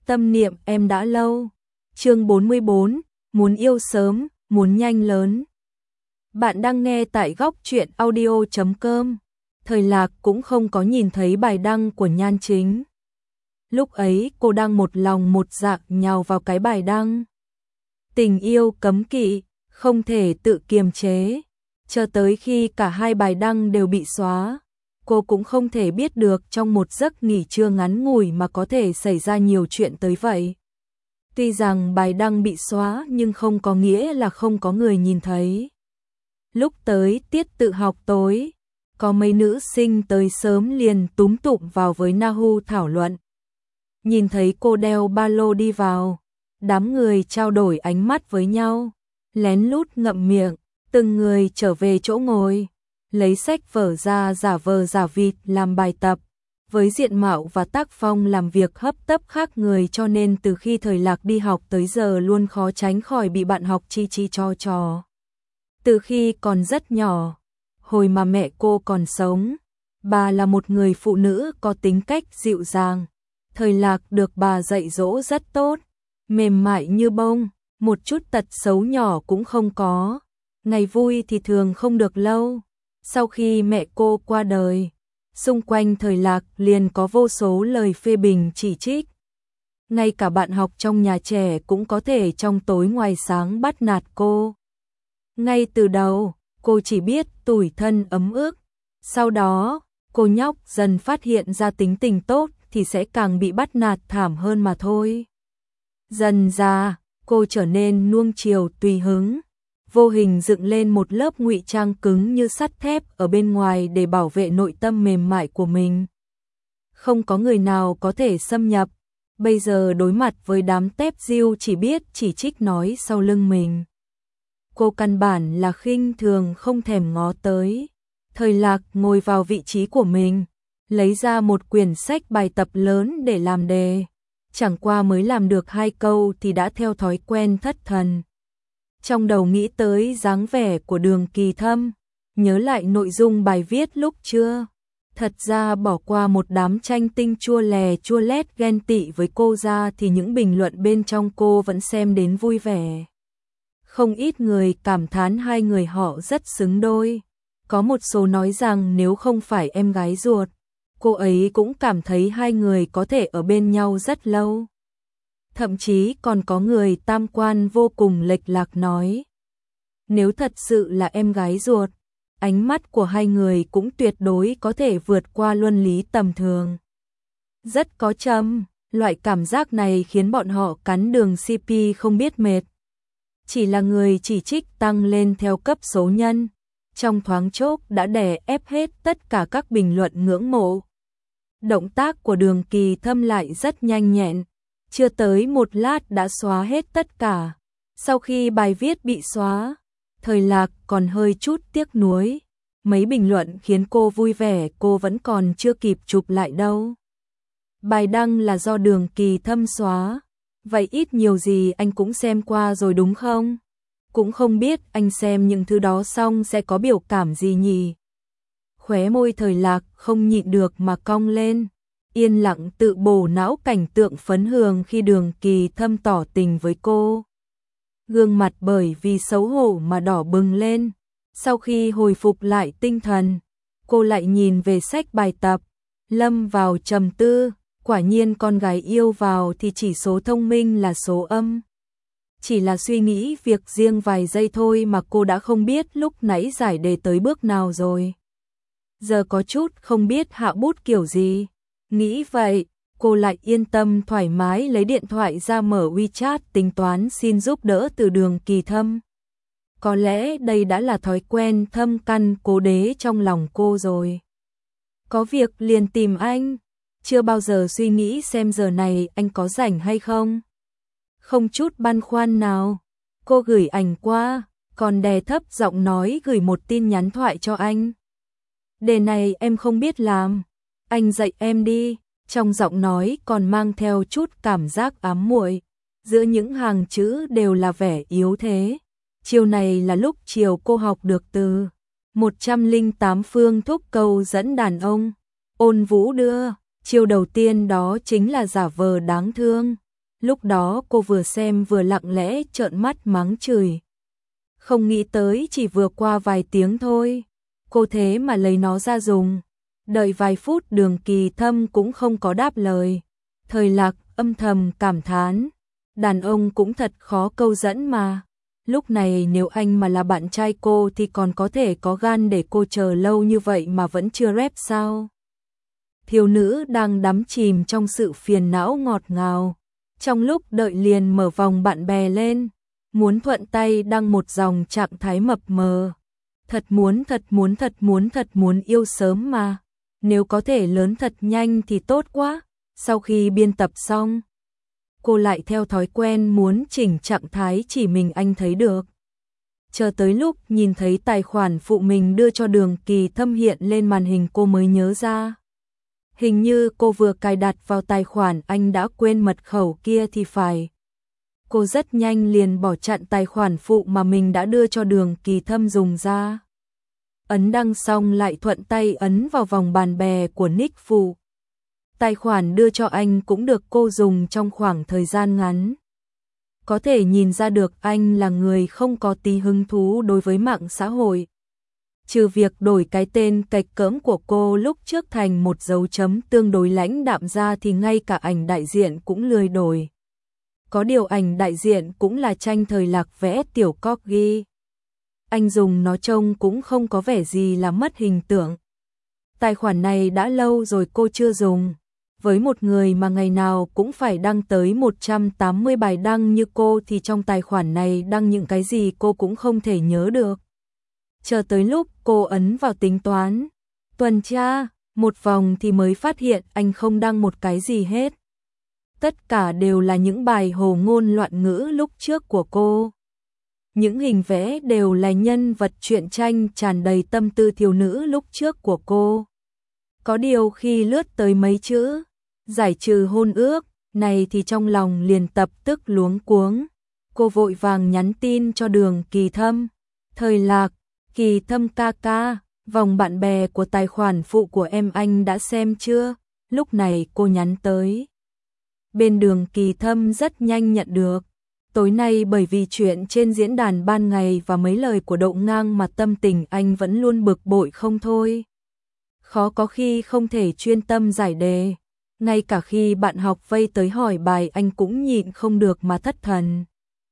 Tâm niệm em đã lâu. Chương 44, muốn yêu sớm, muốn nhanh lớn. Bạn đang nghe tại góc truyện audio.com. Thời Lạc cũng không có nhìn thấy bài đăng của Nhan Chính. Lúc ấy cô đang một lòng một dạ nhào vào cái bài đăng. Tình yêu cấm kỵ, không thể tự kiềm chế. Cho tới khi cả hai bài đăng đều bị xóa, cô cũng không thể biết được trong một giấc nghỉ trưa ngắn ngủi mà có thể xảy ra nhiều chuyện tới vậy. Tuy rằng bài đăng bị xóa nhưng không có nghĩa là không có người nhìn thấy. Lúc tới tiết tự học tối, có mấy nữ sinh tới sớm liền túm tụm vào với Nahu thảo luận. Nhìn thấy cô đeo ba lô đi vào, đám người trao đổi ánh mắt với nhau, lén lút ngậm miệng, từng người trở về chỗ ngồi, lấy sách vở ra giả vờ giả vịt làm bài tập. Với diện mạo và tác phong làm việc hấp tấp khác người cho nên từ khi Thời Lạc đi học tới giờ luôn khó tránh khỏi bị bạn học chi chi cho trò. Từ khi còn rất nhỏ, hồi mà mẹ cô còn sống, bà là một người phụ nữ có tính cách dịu dàng. Thời Lạc được bà dạy dỗ rất tốt, mềm mại như bông, một chút tật xấu nhỏ cũng không có. Ngày vui thì thường không được lâu. Sau khi mẹ cô qua đời, xung quanh Thời Lạc liền có vô số lời phê bình chỉ trích. Ngay cả bạn học trong nhà trẻ cũng có thể trong tối ngoài sáng bắt nạt cô. Ngay từ đầu, cô chỉ biết tủi thân ấm ức. Sau đó, cô nhóc dần phát hiện ra tính tình tốt thì sẽ càng bị bắt nạt thảm hơn mà thôi. Dần ra, cô trở nên nuông chiều tùy hứng, vô hình dựng lên một lớp ngụy trang cứng như sắt thép ở bên ngoài để bảo vệ nội tâm mềm mại của mình. Không có người nào có thể xâm nhập, bây giờ đối mặt với đám tép diêu chỉ biết chỉ trích nói sau lưng mình. Cô căn bản là khinh thường không thèm ngó tới. Thời Lạc ngồi vào vị trí của mình, lấy ra một quyển sách bài tập lớn để làm đề. Chẳng qua mới làm được 2 câu thì đã theo thói quen thất thần. Trong đầu nghĩ tới dáng vẻ của Đường Kỳ Thâm, nhớ lại nội dung bài viết lúc trưa. Thật ra bỏ qua một đám tranh tinh chua lè chua lét ghen tị với cô ra thì những bình luận bên trong cô vẫn xem đến vui vẻ. Không ít người cảm thán hai người họ rất xứng đôi. Có một số nói rằng nếu không phải em gái ruột, cô ấy cũng cảm thấy hai người có thể ở bên nhau rất lâu. Thậm chí còn có người tam quan vô cùng lệch lạc nói, nếu thật sự là em gái ruột, ánh mắt của hai người cũng tuyệt đối có thể vượt qua luân lý tầm thường. Rất có châm, loại cảm giác này khiến bọn họ cắn đường CP không biết mệt. Chỉ là người chỉ trích tăng lên theo cấp số nhân, trong thoáng chốc đã đè ép hết tất cả các bình luận ngưỡng mộ. Động tác của Đường Kỳ Thâm lại rất nhanh nhẹn, chưa tới một lát đã xóa hết tất cả. Sau khi bài viết bị xóa, Thời Lạc còn hơi chút tiếc nuối. Mấy bình luận khiến cô vui vẻ cô vẫn còn chưa kịp chụp lại đâu. Bài đăng là do Đường Kỳ Thâm xóa, vậy ít nhiều gì anh cũng xem qua rồi đúng không? Cũng không biết anh xem những thứ đó xong sẽ có biểu cảm gì nhỉ? Khóe môi Thời Lạc không nhịn được mà cong lên, yên lặng tự bổ não cảnh tượng phấn hường khi Đường Kỳ Thâm tỏ tình với cô. Gương mặt bởi vì xấu hổ mà đỏ bừng lên. Sau khi hồi phục lại tinh thần, cô lại nhìn về sách bài tập, lâm vào trầm tư. Quả nhiên con gái yêu vào thì chỉ số thông minh là số âm. Chỉ là suy nghĩ việc riêng vài giây thôi mà cô đã không biết lúc nãy giải đề tới bước nào rồi. Giờ có chút không biết hạ bút kiểu gì. Nghĩ vậy, cô lại yên tâm thoải mái lấy điện thoại ra mở WeChat tính toán xin giúp đỡ từ Đường Kỳ Thâm. Có lẽ đây đã là thói quen thâm căn cố đế trong lòng cô rồi. Có việc liền tìm anh, chưa bao giờ suy nghĩ xem giờ này anh có rảnh hay không. Không chút băn khoăn nào, cô gửi ảnh qua, còn đè thấp giọng nói gửi một tin nhắn thoại cho anh. Đề này em không biết làm, anh dạy em đi. Trong giọng nói còn mang theo chút cảm giác ám muội, giữa những hàng chữ đều là vẻ yếu thế. Chiều này là lúc chiều cô học được từ 108 phương thuốc câu dẫn đàn ông. Ôn Vũ đưa, chiều đầu tiên đó chính là giả vờ đáng thương. Lúc đó cô vừa xem vừa lặng lẽ trợn mắt mắng chửi. Không nghĩ tới chỉ vừa qua vài tiếng thôi, cô thế mà lấy nó ra dùng. Đợi vài phút Đường Kỳ Thâm cũng không có đáp lời. Thời Lạc âm thầm cảm thán, đàn ông cũng thật khó câu dẫn mà. Lúc này nếu anh mà là bạn trai cô thì còn có thể có gan để cô chờ lâu như vậy mà vẫn chưa rep sao? Thiếu nữ đang đắm chìm trong sự phiền não ngọt ngào. Trong lúc đợi liền mở vòng bạn bè lên, muốn thuận tay đăng một dòng trạng thái mập mờ. Thật muốn yêu sớm mà. Nếu có thể lớn thật nhanh thì tốt quá. Sau khi biên tập xong, cô lại theo thói quen muốn chỉnh trạng thái chỉ mình anh thấy được. Chờ tới lúc nhìn thấy tài khoản phụ mình đưa cho Đường Kỳ Thâm hiện lên màn hình cô mới nhớ ra. Hình như cô vừa cài đặt vào tài khoản anh đã quên mật khẩu kia thì phải. Cô rất nhanh liền bỏ chặn tài khoản phụ mà mình đã đưa cho Đường Kỳ Thâm dùng ra. Ấn đăng xong lại thuận tay ấn vào vòng bạn bè của nick phụ. Tài khoản đưa cho anh cũng được cô dùng trong khoảng thời gian ngắn. Có thể nhìn ra được anh là người không có tí hứng thú đối với mạng xã hội. Trừ việc đổi cái tên cạch cỡm của cô lúc trước thành một dấu chấm tương đối lãnh đạm ra thì ngay cả ảnh đại diện cũng lười đổi. Có điều ảnh đại diện cũng là tranh Thời Lạc vẽ tiểu corgi. Anh dùng nó trông cũng không có vẻ gì là mất hình tượng. Tài khoản này đã lâu rồi cô chưa dùng. Với một người mà ngày nào cũng phải đăng tới 180 bài đăng như cô thì trong tài khoản này đăng những cái gì cô cũng không thể nhớ được. Chờ tới lúc cô ấn vào tính toán, tuần tra, một vòng thì mới phát hiện anh không đăng một cái gì hết. Tất cả đều là những bài hồ ngôn loạn ngữ lúc trước của cô. Những hình vẽ đều là nhân vật truyện tranh tràn đầy tâm tư thiếu nữ lúc trước của cô. Có điều khi lướt tới mấy chữ giải trừ hôn ước này thì trong lòng liền tập tức luống cuống. Cô vội vàng nhắn tin cho Đường Kỳ Thâm. Thời Lạc, Kỳ Thâm ca ca, vòng bạn bè của tài khoản phụ của em anh đã xem chưa? Lúc này cô nhắn tới. Bên Đường Kỳ Thâm rất nhanh nhận được. Tối nay bởi vì chuyện trên diễn đàn ban ngày và mấy lời của Đậu Ngang mà tâm tình anh vẫn luôn bực bội không thôi. Khó có khi không thể chuyên tâm giải đề. Ngay cả khi bạn học vây tới hỏi bài anh cũng nhịn không được mà thất thần.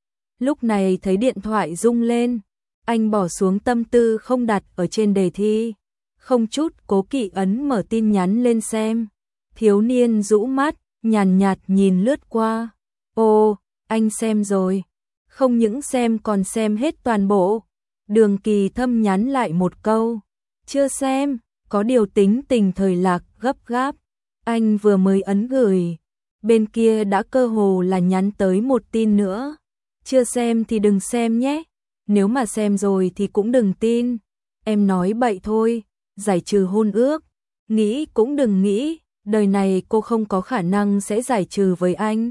Lúc này thấy điện thoại rung lên, anh bỏ xuống tâm tư không đặt ở trên đề thi. Không chút cố kỵ ấn mở tin nhắn lên xem. Thiếu niên rũ mắt, nhàn nhạt nhìn lướt qua. Ồ, anh xem rồi. Không những xem còn xem hết toàn bộ. Đường Kỳ Thâm nhắn lại một câu. Chưa xem, có điều tính tình Thời Lạc gấp gáp. Anh vừa mới ấn gửi. Bên kia đã cơ hồ là nhắn tới một tin nữa. Chưa xem thì đừng xem nhé. Nếu mà xem rồi thì cũng đừng tin. Em nói bậy thôi. Giải trừ hôn ước. Nghĩ cũng đừng nghĩ. Đời này cô không có khả năng sẽ giải trừ với anh.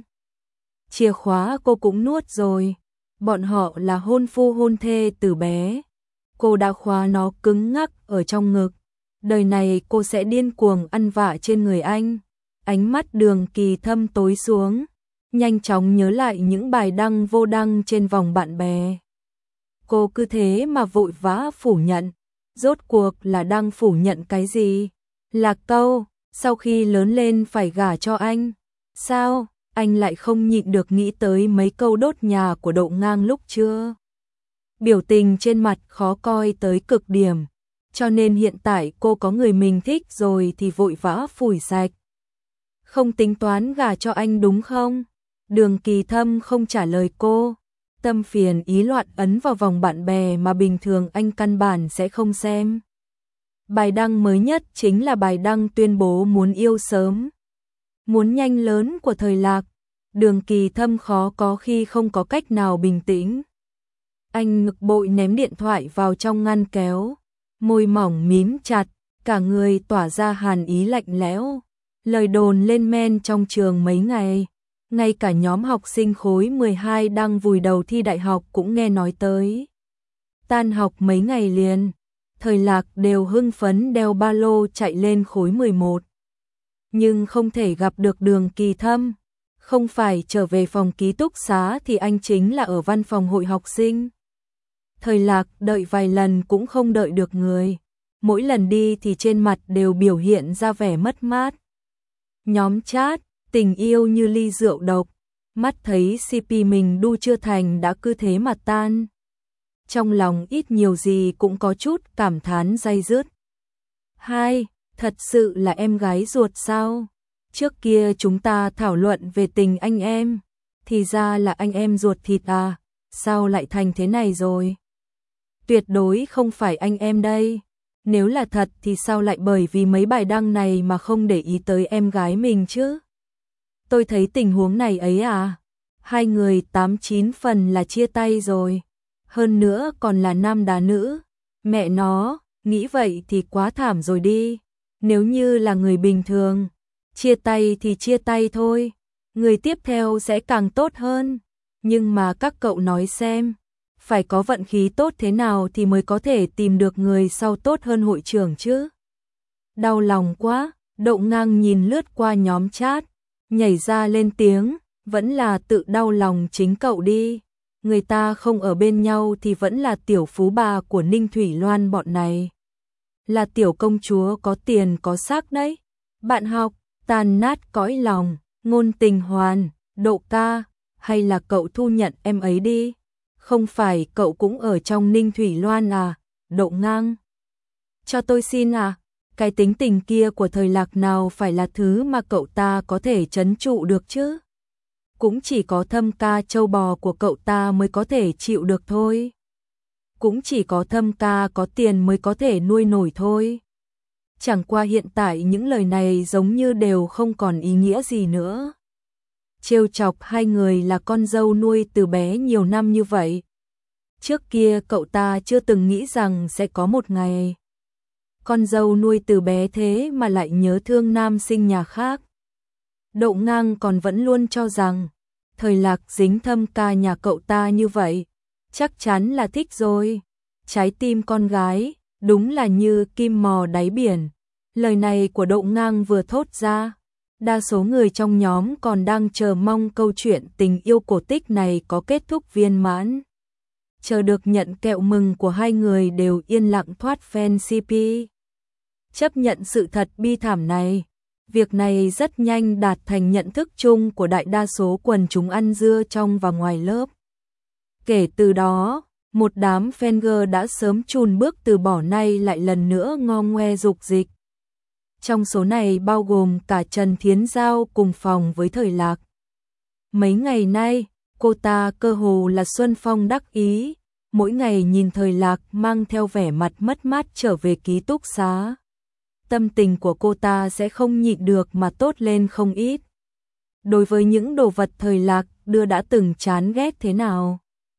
Chìa khóa cô cũng nuốt rồi. Bọn họ là hôn phu hôn thê từ bé. Cô đã khóa nó cứng ngắc ở trong ngực. Đời này cô sẽ điên cuồng ăn vạ trên người anh. Ánh mắt Đường Kỳ Thâm tối xuống. Nhanh chóng nhớ lại những bài đăng vô đăng trên vòng bạn bè. Cô cứ thế mà vội vã phủ nhận. Rốt cuộc là đang phủ nhận cái gì? Là câu, sau khi lớn lên phải gả cho anh. Sao, anh lại không nhịn được nghĩ tới mấy câu đốt nhà của Đậu Ngang lúc chưa? Biểu tình trên mặt khó coi tới cực điểm. Cho nên hiện tại cô có người mình thích rồi thì vội vã phủi sạch. Không tính toán gả cho anh đúng không? Đường Kỳ Thâm không trả lời cô. Tâm phiền ý loạn ấn vào vòng bạn bè mà bình thường anh căn bản sẽ không xem. Bài đăng mới nhất chính là bài đăng tuyên bố muốn yêu sớm, muốn nhanh lớn của Thời Lạc. Đường Kỳ Thâm khó có khi không có cách nào bình tĩnh. Anh ngực bội ném điện thoại vào trong ngăn kéo. Môi mỏng mím chặt, cả người tỏa ra hàn ý lạnh lẽo. Lời đồn lên men trong trường mấy ngày, ngay cả nhóm học sinh khối 12 đang vùi đầu thi đại học cũng nghe nói tới. Tan học mấy ngày liền, Thời Lạc đều hưng phấn đeo ba lô chạy lên khối 11. Nhưng không thể gặp được Đường Kỳ Thâm, Không phải trở về phòng ký túc xá thì anh chính là ở văn phòng hội học sinh. Thời Lạc đợi vài lần cũng không đợi được người. Mỗi lần đi thì trên mặt đều biểu hiện ra vẻ mất mát. Nhóm chat, tình yêu như ly rượu độc. Mắt thấy CP mình đu chưa thành đã cứ thế mà tan. Trong lòng ít nhiều gì cũng có chút cảm thán day dứt. Hai, thật sự là em gái ruột sao? Trước kia chúng ta thảo luận về tình anh em, thì ra là anh em ruột thịt à, sao lại thành thế này rồi? Tuyệt đối không phải anh em đây. Nếu là thật thì sao lại bởi vì mấy bài đăng này mà không để ý tới em gái mình chứ? Tôi thấy tình huống này ấy à, hai người 89 phần là chia tay rồi. Hơn nữa còn là nam đá nữ. Mẹ nó, nghĩ vậy thì quá thảm rồi đi. Nếu như là người bình thường, chia tay thì chia tay thôi. Người tiếp theo sẽ càng tốt hơn. Nhưng mà các cậu nói xem, phải có vận khí tốt thế nào thì mới có thể tìm được người sau tốt hơn hội trưởng chứ? Đau lòng quá, Đậu Ngang nhìn lướt qua nhóm chat, nhảy ra lên tiếng, vẫn là tự đau lòng chính cậu đi. Người ta không ở bên nhau thì vẫn là tiểu phú bà của Ninh Thủy Loan bọn này. Là tiểu công chúa có tiền có sắc đấy. Bạn học, tàn nát cõi lòng, ngôn tình hoàn, Độ ca, hay là cậu thu nhận em ấy đi. Không phải cậu cũng ở trong Ninh Thủy Loan à, Đậu Ngang. Cho tôi xin à, cái tính tình kia của Thời Lạc nào phải là thứ mà cậu ta có thể trấn trụ được chứ? Cũng chỉ có Thâm ca châu bò của cậu ta mới có thể chịu được thôi. Cũng chỉ có Thâm ca có tiền mới có thể nuôi nổi thôi. Chẳng qua hiện tại những lời này giống như đều không còn ý nghĩa gì nữa. Trêu chọc hai người là con dâu nuôi từ bé nhiều năm như vậy. Trước kia cậu ta chưa từng nghĩ rằng sẽ có một ngày con dâu nuôi từ bé thế mà lại nhớ thương nam sinh nhà khác. Đậu Ngang còn vẫn luôn cho rằng Thời Lạc dính Thâm ca nhà cậu ta như vậy, chắc chắn là thích rồi. Trái tim con gái, đúng là như kim mò đáy biển. Lời này của Đậu Ngang vừa thốt ra, đa số người trong nhóm còn đang chờ mong câu chuyện tình yêu cổ tích này có kết thúc viên mãn. Chờ được nhận kẹo mừng của hai người đều yên lặng thoát fan CP. Chấp nhận sự thật bi thảm này, việc này rất nhanh đạt thành nhận thức chung của đại đa số quần chúng ăn dưa trong và ngoài lớp. Kể từ đó, một đám fangirl đã sớm chùn bước từ bỏ nay lại lần nữa ngo ngoe dục dịch. Trong số này bao gồm cả Trần Thiến Giao cùng phòng với Thời Lạc. Mấy ngày nay, cô ta cơ hồ là xuân phong đắc ý, mỗi ngày nhìn Thời Lạc mang theo vẻ mặt mất mát trở về ký túc xá. Tâm tình của cô ta sẽ không nhịn được mà tốt lên không ít. Đối với những đồ vật Thời Lạc đưa đã từng chán ghét thế nào,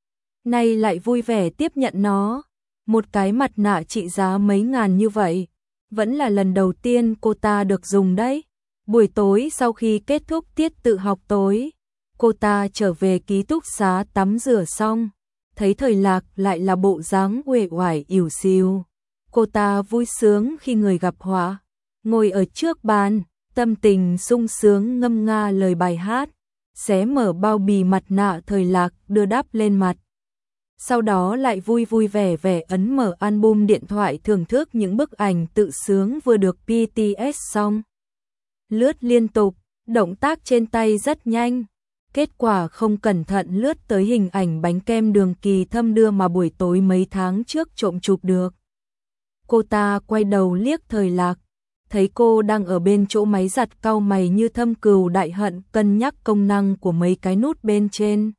nay lại vui vẻ tiếp nhận nó. Một cái mặt nạ trị giá mấy ngàn như vậy, vẫn là lần đầu tiên cô ta được dùng đấy. Buổi tối sau khi kết thúc tiết tự học tối, cô ta trở về ký túc xá tắm rửa xong, thấy Thời Lạc lại là bộ dáng uể oải ỉu xìu. Cô ta vui sướng khi người gặp họa, ngồi ở trước bàn, tâm tình sung sướng ngâm nga lời bài hát, xé mở bao bì mặt nạ Thời Lạc đưa đắp lên mặt. Sau đó lại vui vui vẻ vẻ ấn mở album điện thoại thưởng thức những bức ảnh tự sướng vừa được BTS xong. Lướt liên tục, động tác trên tay rất nhanh. Kết quả không cẩn thận lướt tới hình ảnh bánh kem Đường Kỳ Thâm đưa mà buổi tối mấy tháng trước trộm chụp được. Cô ta quay đầu liếc Thời Lạc, thấy cô đang ở bên chỗ máy giặt cau mày như thâm cừu đại hận cân nhắc công năng của mấy cái nút bên trên.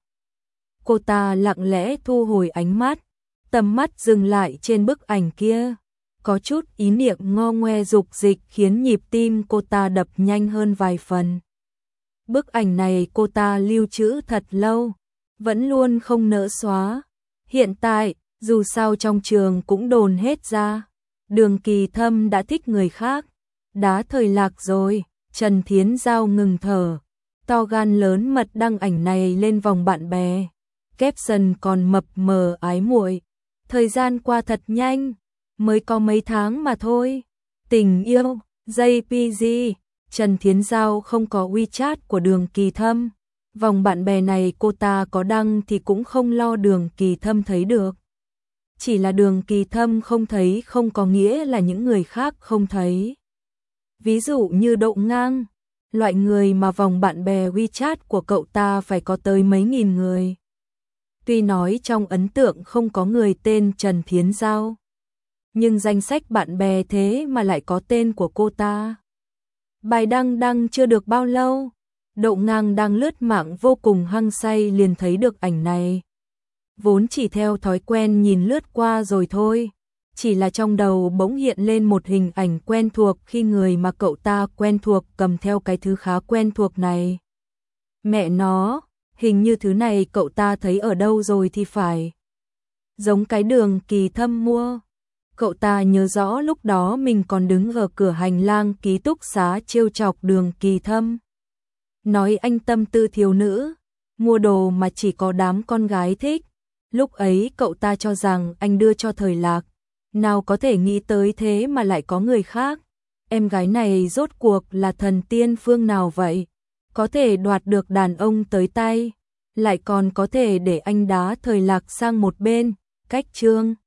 Cô ta lặng lẽ thu hồi ánh mắt, tầm mắt dừng lại trên bức ảnh kia. Có chút ý niệm ngo ngoe dục dịch khiến nhịp tim cô ta đập nhanh hơn vài phần. Bức ảnh này cô ta lưu trữ thật lâu, vẫn luôn không nỡ xóa. Hiện tại, dù sao trong trường cũng đồn hết ra, Đường Kỳ Thâm đã thích người khác, đá Thời Lạc rồi. Trần Thiến Giao ngừng thở, to gan lớn mật đăng ảnh này lên vòng bạn bè. Caption còn mập mờ ái muội. Thời gian qua thật nhanh, mới có mấy tháng mà thôi. Tình yêu, JPG, Trần Thiến Giao không có WeChat của Đường Kỳ Thâm. Vòng bạn bè này cô ta có đăng thì cũng không lo Đường Kỳ Thâm thấy được. Chỉ là Đường Kỳ Thâm không thấy không có nghĩa là những người khác không thấy. Ví dụ như Đậu Ngang, loại người mà vòng bạn bè WeChat của cậu ta phải có tới mấy nghìn người. Tuy nói trong ấn tượng không có người tên Trần Thiến Giao, nhưng danh sách bạn bè thế mà lại có tên của cô ta. Bài đăng chưa được bao lâu, Đậu Ngang đang lướt mạng vô cùng hăng say liền thấy được ảnh này. Vốn chỉ theo thói quen nhìn lướt qua rồi thôi, chỉ là trong đầu bỗng hiện lên một hình ảnh quen thuộc khi người mà cậu ta quen thuộc cầm theo cái thứ khá quen thuộc này. Mẹ nó, hình như thứ này cậu ta thấy ở đâu rồi thì phải. Giống cái Đường Kỳ Thâm mua. Cậu ta nhớ rõ lúc đó mình còn đứng ở cửa hành lang ký túc xá trêu chọc Đường Kỳ Thâm. Nói anh tâm tư thiếu nữ, mua đồ mà chỉ có đám con gái thích. Lúc ấy cậu ta cho rằng anh đưa cho Thời Lạc, nào có thể nghĩ tới thế mà lại có người khác. Em gái này rốt cuộc là thần tiên phương nào vậy? Có thể đoạt được đàn ông tới tay, lại còn có thể để anh đá Thời Lạc sang một bên, cách chương.